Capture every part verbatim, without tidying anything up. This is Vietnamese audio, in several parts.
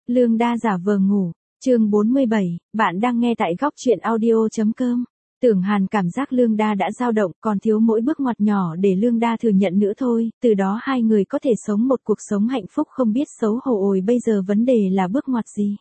Lương Đa giả vờ ngủ. Chương bốn mươi bảy, bạn đang nghe tại góc truyện audio chấm com. Tưởng Hàn cảm giác Lương Đa đã dao động, còn thiếu mỗi bước ngoặt nhỏ để Lương Đa thừa nhận nữa thôi, từ đó hai người có thể sống một cuộc sống hạnh phúc không biết xấu hổ. Ôi bây giờ vấn đề là bước ngoặt gì?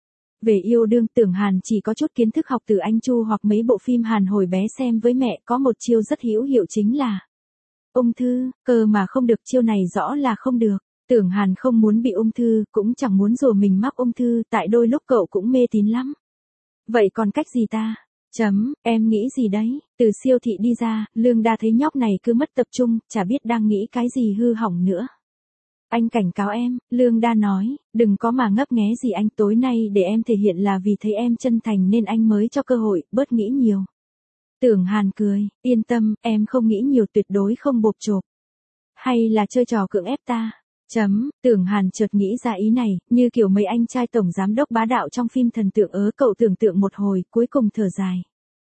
Về yêu đương, Tưởng Hàn chỉ có chút kiến thức học từ anh Chu hoặc mấy bộ phim Hàn hồi bé xem với mẹ, có một chiêu rất hữu hiệu chính là ung thư, cơ mà không được, chiêu này rõ là không được. Tưởng Hàn không muốn bị ung thư, cũng chẳng muốn rủa mình mắc ung thư, tại đôi lúc cậu cũng mê tín lắm. Vậy còn cách gì ta? Chấm, em nghĩ gì đấy? Từ siêu thị đi ra, Lương Đa thấy nhóc này cứ mất tập trung, chả biết đang nghĩ cái gì hư hỏng nữa. Anh cảnh cáo em, Lương Đa nói, đừng có mà ngấp nghé gì anh, tối nay để em thể hiện là vì thấy em chân thành nên anh mới cho cơ hội, bớt nghĩ nhiều. Tưởng Hàn cười, yên tâm, em không nghĩ nhiều, tuyệt đối không bộp chộp. Hay là chơi trò cưỡng ép ta? Chấm, Tưởng Hàn chợt nghĩ ra ý này, như kiểu mấy anh trai tổng giám đốc bá đạo trong phim thần tượng ớ, cậu tưởng tượng một hồi, cuối cùng thở dài.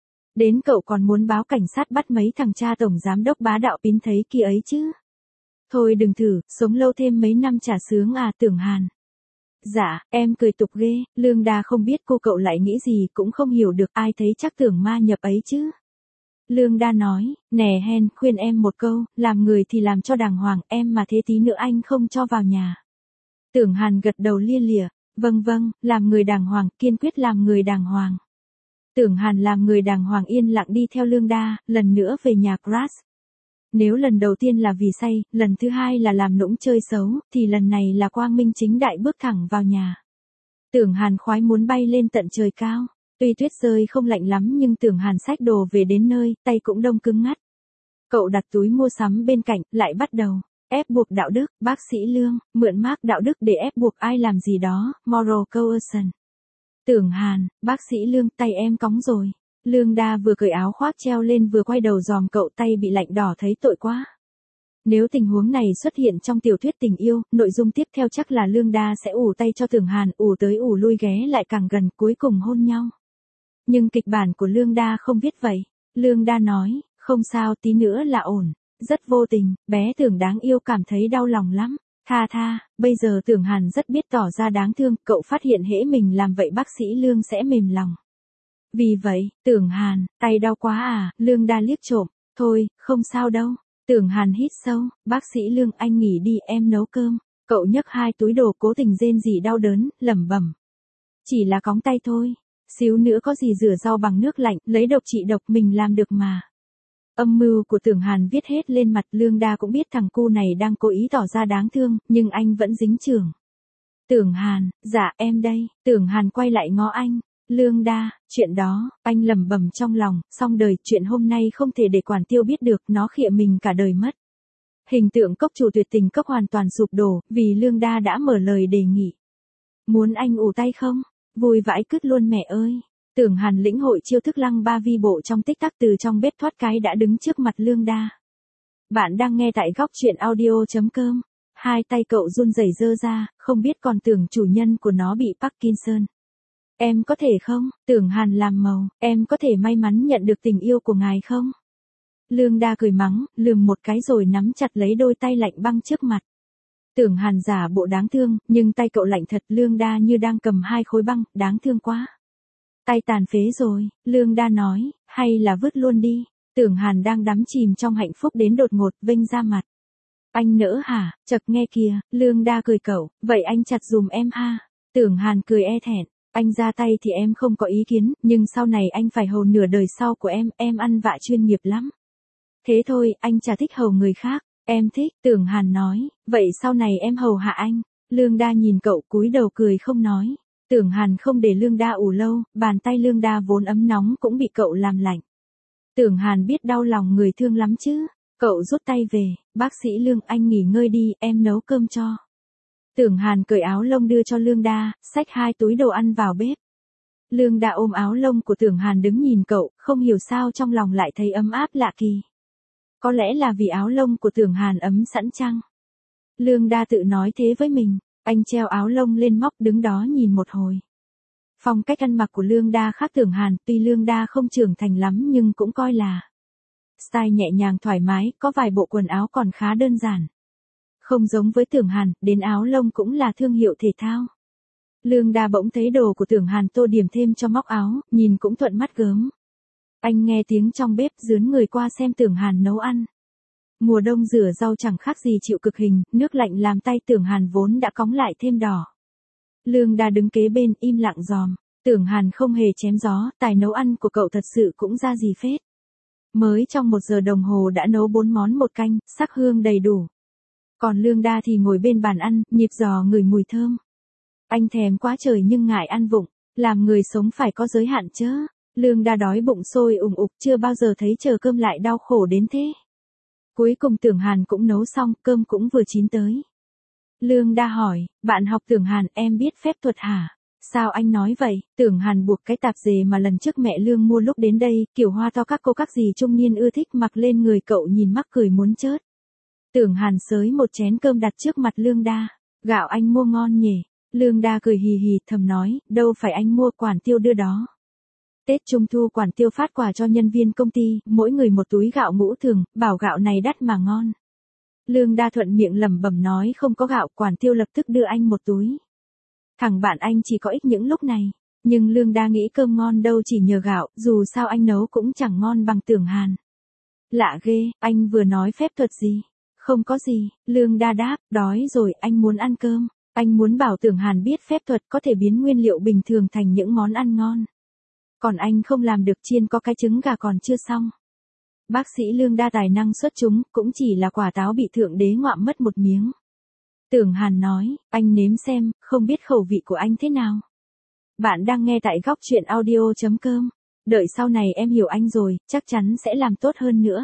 Đến cậu còn muốn báo cảnh sát bắt mấy thằng cha tổng giám đốc bá đạo pín thấy kia ấy chứ. Thôi đừng thử, sống lâu thêm mấy năm chả sướng à, Tưởng Hàn. Dạ, em cười tục ghê, Lương Đa không biết cô cậu lại nghĩ gì, cũng không hiểu được, ai thấy chắc tưởng ma nhập ấy chứ. Lương Đa nói, nè hen, khuyên em một câu, làm người thì làm cho đàng hoàng, em mà thế tí nữa anh không cho vào nhà. Tưởng Hàn gật đầu lia lịa, vâng vâng, làm người đàng hoàng, kiên quyết làm người đàng hoàng. Tưởng Hàn làm người đàng hoàng yên lặng đi theo Lương Đa, lần nữa về nhà Crash. Nếu lần đầu tiên là vì say, lần thứ hai là làm nũng chơi xấu, thì lần này là quang minh chính đại bước thẳng vào nhà. Tưởng Hàn khoái muốn bay lên tận trời cao. Tuy tuyết rơi không lạnh lắm nhưng Tưởng Hàn xách đồ về đến nơi, tay cũng đông cứng ngắt. Cậu đặt túi mua sắm bên cạnh, lại bắt đầu ép buộc đạo đức, bác sĩ Lương, mượn mác đạo đức để ép buộc ai làm gì đó, moral coercion. Tưởng Hàn, bác sĩ Lương, tay em cóng rồi. Lương Đa vừa cởi áo khoác treo lên vừa quay đầu dòm cậu, tay bị lạnh đỏ thấy tội quá. Nếu tình huống này xuất hiện trong tiểu thuyết tình yêu, nội dung tiếp theo chắc là Lương Đa sẽ ủ tay cho Tưởng Hàn, ủ tới ủ lui ghé lại càng gần, cuối cùng hôn nhau. Nhưng kịch bản của Lương Đa không viết vậy. Lương Đa nói, không sao, tí nữa là ổn. Rất vô tình, bé Tưởng đáng yêu cảm thấy đau lòng lắm. Tha tha, bây giờ Tưởng Hàn rất biết tỏ ra đáng thương, cậu phát hiện hễ mình làm vậy bác sĩ Lương sẽ mềm lòng. Vì vậy, Tưởng Hàn, tay đau quá à, Lương Đa liếc trộm, thôi, không sao đâu. Tưởng Hàn hít sâu, bác sĩ Lương anh nghỉ đi, em nấu cơm. Cậu nhấc hai túi đồ cố tình rên rỉ đau đớn, lẩm bẩm. Chỉ là cóng tay thôi. Xíu nữa có gì rửa rau bằng nước lạnh, lấy độc trị độc, mình làm được mà. Âm mưu của Tưởng Hàn viết hết lên mặt. Lương Đa cũng biết thằng cu này đang cố ý tỏ ra đáng thương, nhưng anh vẫn dính chưởng. Tưởng Hàn, dạ em đây. Tưởng Hàn quay lại ngó anh. Lương Đa, chuyện đó, anh lẩm bẩm trong lòng, xong đời, chuyện hôm nay không thể để Quản Tiêu biết được, nó khịa mình cả đời mất. Hình tượng cốc chủ tuyệt tình cốc hoàn toàn sụp đổ, vì Lương Đa đã mở lời đề nghị. Muốn anh ủ tay không? Vui vãi cứt luôn mẹ ơi. Tưởng Hàn lĩnh hội chiêu thức lăng ba vi bộ trong tích tắc, từ trong bếp thoát cái đã đứng trước mặt Lương Đa. Bạn đang nghe tại góc truyện audio chấm com. Hai tay cậu run rẩy dơ ra, không biết còn tưởng chủ nhân của nó bị Parkinson. Em có thể không? Tưởng Hàn làm màu, em có thể may mắn nhận được tình yêu của ngài không? Lương Đa cười mắng, lườm một cái rồi nắm chặt lấy đôi tay lạnh băng trước mặt. Tưởng Hàn giả bộ đáng thương, nhưng tay cậu lạnh thật. Lương Đa như đang cầm hai khối băng, đáng thương quá. Tay tàn phế rồi, Lương Đa nói, hay là vứt luôn đi. Tưởng Hàn đang đắm chìm trong hạnh phúc đến đột ngột vênh ra mặt. Anh nỡ hả? Chật nghe kìa, Lương Đa cười cậu, vậy anh chặt dùm em ha. Tưởng Hàn cười e thẹn, anh ra tay thì em không có ý kiến, nhưng sau này anh phải hầu nửa đời sau của em, em ăn vạ chuyên nghiệp lắm. Thế thôi, anh chả thích hầu người khác. Em thích, Tưởng Hàn nói, vậy sau này em hầu hạ anh. Lương Đa nhìn cậu cúi đầu cười không nói. Tưởng Hàn không để Lương Đa ủ lâu, bàn tay Lương Đa vốn ấm nóng cũng bị cậu làm lạnh. Tưởng Hàn biết đau lòng người thương lắm chứ. Cậu rút tay về, bác sĩ Lương anh nghỉ ngơi đi, em nấu cơm cho. Tưởng Hàn cởi áo lông đưa cho Lương Đa, xách hai túi đồ ăn vào bếp. Lương Đa ôm áo lông của Tưởng Hàn đứng nhìn cậu, không hiểu sao trong lòng lại thấy ấm áp lạ kỳ. Có lẽ là vì áo lông của Tưởng Hàn ấm sẵn chăng? Lương Đa tự nói thế với mình. Anh treo áo lông lên móc đứng đó nhìn một hồi. Phong cách ăn mặc của Lương Đa khác Tưởng Hàn, tuy Lương Đa không trưởng thành lắm nhưng cũng coi là style nhẹ nhàng thoải mái, có vài bộ quần áo còn khá đơn giản. Không giống với Tưởng Hàn, đến áo lông cũng là thương hiệu thể thao. Lương Đa bỗng thấy đồ của Tưởng Hàn tô điểm thêm cho móc áo, nhìn cũng thuận mắt gớm. Anh nghe tiếng trong bếp dướn người qua xem Tưởng Hàn nấu ăn. Mùa đông rửa rau chẳng khác gì chịu cực hình, nước lạnh làm tay Tưởng Hàn vốn đã cóng lại thêm đỏ. Lương Đa đứng kế bên im lặng dòm. Tưởng Hàn không hề chém gió, tài nấu ăn của cậu thật sự cũng ra gì phết. Mới trong một giờ đồng hồ đã nấu bốn món một canh, sắc hương đầy đủ. Còn Lương Đa thì ngồi bên bàn ăn, nhịp giò ngửi mùi thơm. Anh thèm quá trời nhưng ngại ăn vụng, làm người sống phải có giới hạn chớ. Lương Đa đói bụng sôi ủng ục, chưa bao giờ thấy chờ cơm lại đau khổ đến thế. Cuối cùng Tưởng Hàn cũng nấu xong, cơm cũng vừa chín tới. Lương Đa hỏi, bạn học Tưởng Hàn, em biết phép thuật hả? Sao anh nói vậy? Tưởng Hàn buộc cái tạp dề mà lần trước mẹ Lương mua lúc đến đây, kiểu hoa to các cô các dì trung niên ưa thích mặc lên người cậu nhìn mắc cười muốn chớt. Tưởng Hàn xới một chén cơm đặt trước mặt Lương Đa. Gạo anh mua ngon nhỉ? Lương Đa cười hì hì thầm nói, đâu phải anh mua, Quản Tiêu đưa đó. Tết Trung Thu Quản Tiêu phát quà cho nhân viên công ty, mỗi người một túi gạo ngũ thường, bảo gạo này đắt mà ngon. Lương Đa thuận miệng lẩm bẩm nói không có gạo, Quản Tiêu lập tức đưa anh một túi. Thằng bạn anh chỉ có ích những lúc này, nhưng Lương Đa nghĩ cơm ngon đâu chỉ nhờ gạo, dù sao anh nấu cũng chẳng ngon bằng Tưởng Hàn. Lạ ghê, anh vừa nói phép thuật gì? Không có gì, Lương Đa đáp, đói rồi, anh muốn ăn cơm. Anh muốn bảo Tưởng Hàn biết phép thuật có thể biến nguyên liệu bình thường thành những món ăn ngon. Còn anh không làm được, chiên có cái trứng gà còn chưa xong. Bác sĩ Lương Đa tài năng xuất chúng, cũng chỉ là quả táo bị Thượng Đế ngoạm mất một miếng. Tưởng Hàn nói, anh nếm xem, không biết khẩu vị của anh thế nào. Bạn đang nghe tại góc truyện audio chấm com. Đợi sau này em hiểu anh rồi, chắc chắn sẽ làm tốt hơn nữa.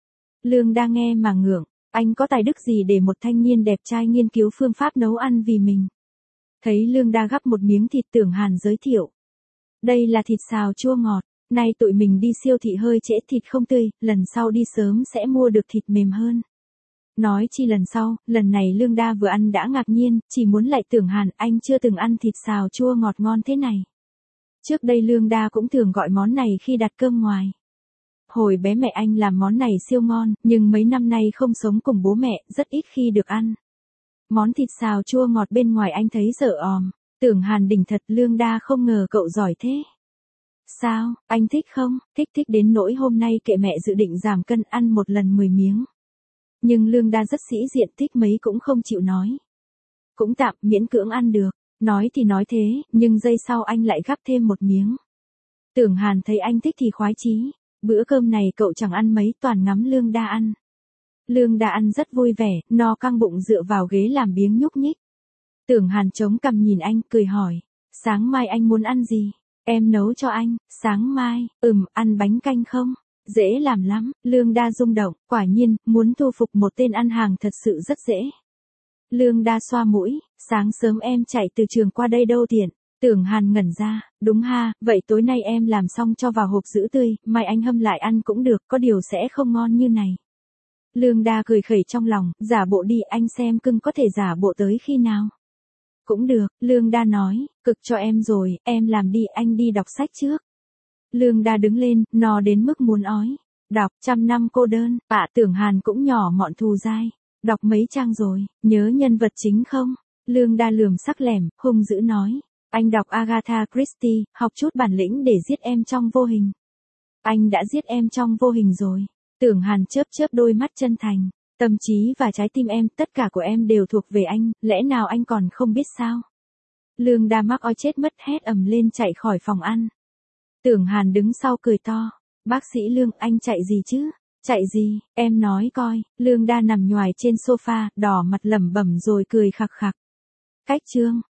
Lương Đa nghe mà ngưỡng, anh có tài đức gì để một thanh niên đẹp trai nghiên cứu phương pháp nấu ăn vì mình. Thấy Lương Đa gắp một miếng thịt, Tưởng Hàn giới thiệu. Đây là thịt xào chua ngọt, nay tụi mình đi siêu thị hơi trễ, thịt không tươi, lần sau đi sớm sẽ mua được thịt mềm hơn. Nói chi lần sau, lần này Lương Đa vừa ăn đã ngạc nhiên, chỉ muốn lại Tưởng Hàn, anh chưa từng ăn thịt xào chua ngọt ngon thế này. Trước đây Lương Đa cũng thường gọi món này khi đặt cơm ngoài. Hồi bé mẹ anh làm món này siêu ngon, nhưng mấy năm nay không sống cùng bố mẹ, rất ít khi được ăn. Món thịt xào chua ngọt bên ngoài anh thấy sợ òm. Tưởng Hàn đỉnh thật, Lương Đa không ngờ cậu giỏi thế. Sao, anh thích không? Thích thích đến nỗi hôm nay kệ mẹ dự định giảm cân ăn một lần mười miếng. Nhưng Lương Đa rất sĩ diện, thích mấy cũng không chịu nói. Cũng tạm, miễn cưỡng ăn được. Nói thì nói thế, nhưng giây sau anh lại gắp thêm một miếng. Tưởng Hàn thấy anh thích thì khoái chí. Bữa cơm này cậu chẳng ăn mấy, toàn ngắm Lương Đa ăn. Lương Đa ăn rất vui vẻ, no căng bụng dựa vào ghế làm biếng nhúc nhích. Tưởng Hàn chống cằm nhìn anh, cười hỏi. Sáng mai anh muốn ăn gì? Em nấu cho anh. Sáng mai, ừm, ăn bánh canh không? Dễ làm lắm. Lương Đa rung động, quả nhiên, muốn thu phục một tên ăn hàng thật sự rất dễ. Lương Đa xoa mũi, sáng sớm em chạy từ trường qua đây đâu tiện. Tưởng Hàn ngẩn ra, đúng ha, vậy tối nay em làm xong cho vào hộp giữ tươi, mai anh hâm lại ăn cũng được, có điều sẽ không ngon như này. Lương Đa cười khẩy trong lòng, giả bộ đi, anh xem cưng có thể giả bộ tới khi nào. Cũng được, Lương Đa nói, cực cho em rồi, em làm đi, anh đi đọc sách trước. Lương Đa đứng lên, no đến mức muốn ói. Đọc Trăm năm cô đơn, ạ Tưởng Hàn cũng nhỏ mọn thù dai. Đọc mấy trang rồi, nhớ nhân vật chính không? Lương Đa lườm sắc lẻm, hung dữ nói. Anh đọc Agatha Christie, học chút bản lĩnh để giết em trong vô hình. Anh đã giết em trong vô hình rồi. Tưởng Hàn chớp chớp đôi mắt chân thành. Tâm trí và trái tim em, tất cả của em đều thuộc về anh, lẽ nào anh còn không biết sao? Lương Đa mắc oi chết mất, hét ầm lên chạy khỏi phòng ăn. Tưởng Hàn đứng sau cười to. Bác sĩ Lương, anh chạy gì chứ? Chạy gì, em nói coi. Lương Đa nằm nhoài trên sofa, đỏ mặt lẩm bẩm rồi cười khặc khặc. Cách chương.